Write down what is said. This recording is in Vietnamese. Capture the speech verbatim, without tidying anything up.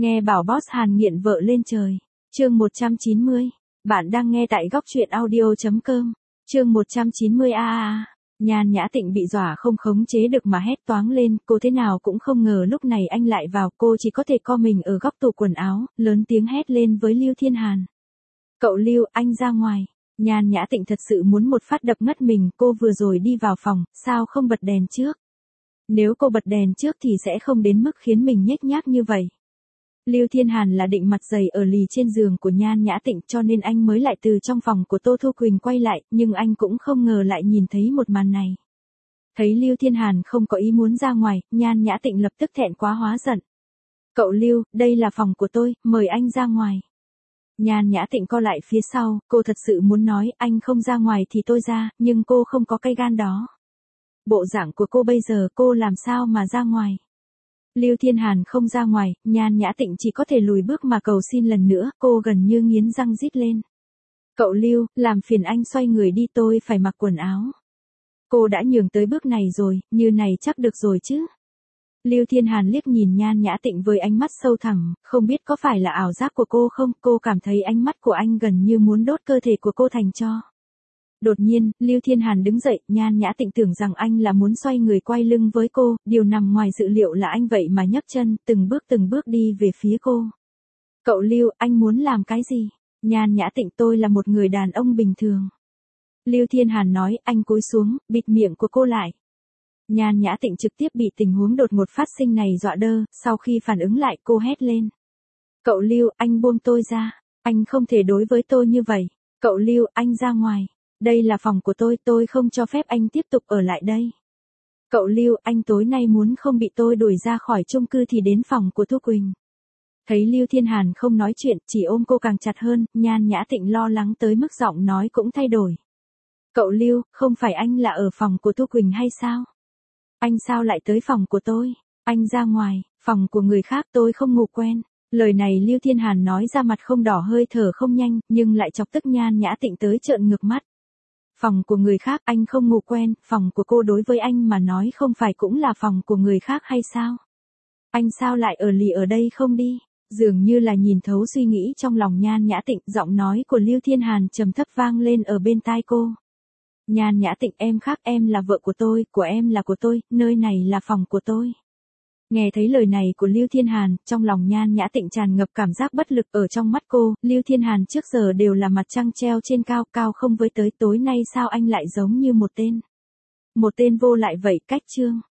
Nghe bảo boss Hàn nghiện vợ lên trời. Chương một trăm chín mươi. Bạn đang nghe tại góc truyện audio chấm com. Chương một trăm chín mươi a a. Nhan Nhã Tịnh bị dọa không khống chế được mà hét toáng lên, cô thế nào cũng không ngờ lúc này anh lại vào, cô chỉ có thể co mình ở góc tủ quần áo, lớn tiếng hét lên với Lưu Thiên Hàn. Cậu Lưu, anh ra ngoài. Nhan Nhã Tịnh thật sự muốn một phát đập ngất mình, cô vừa rồi đi vào phòng, sao không bật đèn trước? Nếu cô bật đèn trước thì sẽ không đến mức khiến mình nhếch nhác như vậy. Lưu Thiên Hàn là định mặt dày ở lì trên giường của Nhan Nhã Tịnh cho nên anh mới lại từ trong phòng của Tô Thu Quỳnh quay lại, nhưng anh cũng không ngờ lại nhìn thấy một màn này. Thấy Lưu Thiên Hàn không có ý muốn ra ngoài, Nhan Nhã Tịnh lập tức thẹn quá hóa giận. Cậu Lưu, đây là phòng của tôi, mời anh ra ngoài. Nhan Nhã Tịnh co lại phía sau, cô thật sự muốn nói anh không ra ngoài thì tôi ra, nhưng cô không có cây gan đó. Bộ dạng của cô bây giờ cô làm sao mà ra ngoài. Lưu Thiên Hàn không ra ngoài, Nhan Nhã Tịnh chỉ có thể lùi bước mà cầu xin lần nữa, cô gần như nghiến răng rít lên. Cậu Lưu, làm phiền anh xoay người đi, tôi phải mặc quần áo. Cô đã nhường tới bước này rồi, như này chắc được rồi chứ. Lưu Thiên Hàn liếc nhìn Nhan Nhã Tịnh với ánh mắt sâu thẳm, không biết có phải là ảo giác của cô không, cô cảm thấy ánh mắt của anh gần như muốn đốt cơ thể của cô thành tro. Đột nhiên, Lưu Thiên Hàn đứng dậy, Nhan Nhã Tịnh tưởng rằng anh là muốn xoay người quay lưng với cô, điều nằm ngoài dự liệu là anh vậy mà nhấc chân, từng bước từng bước đi về phía cô. Cậu Lưu, anh muốn làm cái gì? Nhan Nhã Tịnh, tôi là một người đàn ông bình thường. Lưu Thiên Hàn nói, anh cúi xuống, bịt miệng của cô lại. Nhan Nhã Tịnh trực tiếp bị tình huống đột ngột phát sinh này dọa đơ, sau khi phản ứng lại cô hét lên. Cậu Lưu, anh buông tôi ra, anh không thể đối với tôi như vậy. Cậu Lưu, anh ra ngoài. Đây là phòng của tôi, tôi không cho phép anh tiếp tục ở lại đây. Cậu Lưu, anh tối nay muốn không bị tôi đuổi ra khỏi chung cư thì đến phòng của Thu Quỳnh. Thấy Lưu Thiên Hàn không nói chuyện, chỉ ôm cô càng chặt hơn, Nhan Nhã Tịnh lo lắng tới mức giọng nói cũng thay đổi. Cậu Lưu, không phải anh là ở phòng của Thu Quỳnh hay sao? Anh sao lại tới phòng của tôi? Anh ra ngoài, phòng của người khác tôi không ngủ quen. Lời này Lưu Thiên Hàn nói ra mặt không đỏ hơi thở không nhanh, nhưng lại chọc tức Nhan Nhã Tịnh tới trợn ngược mắt. Phòng của người khác anh không ngủ quen, phòng của cô đối với anh mà nói không phải cũng là phòng của người khác hay sao? Anh sao lại ở lì ở đây không đi? Dường như là nhìn thấu suy nghĩ trong lòng Nhan Nhã Tịnh, giọng nói của Lưu Thiên Hàn trầm thấp vang lên ở bên tai cô. Nhan Nhã Tịnh, em khác, em là vợ của tôi, của em là của tôi, nơi này là phòng của tôi. Nghe thấy lời này của Lưu Thiên Hàn, trong lòng Nhan Nhã Tịnh tràn ngập cảm giác bất lực, ở trong mắt cô, Lưu Thiên Hàn trước giờ đều là mặt trăng treo trên cao, cao không với tới, tối nay sao anh lại giống như một tên. Một tên vô lại vậy, cách chương.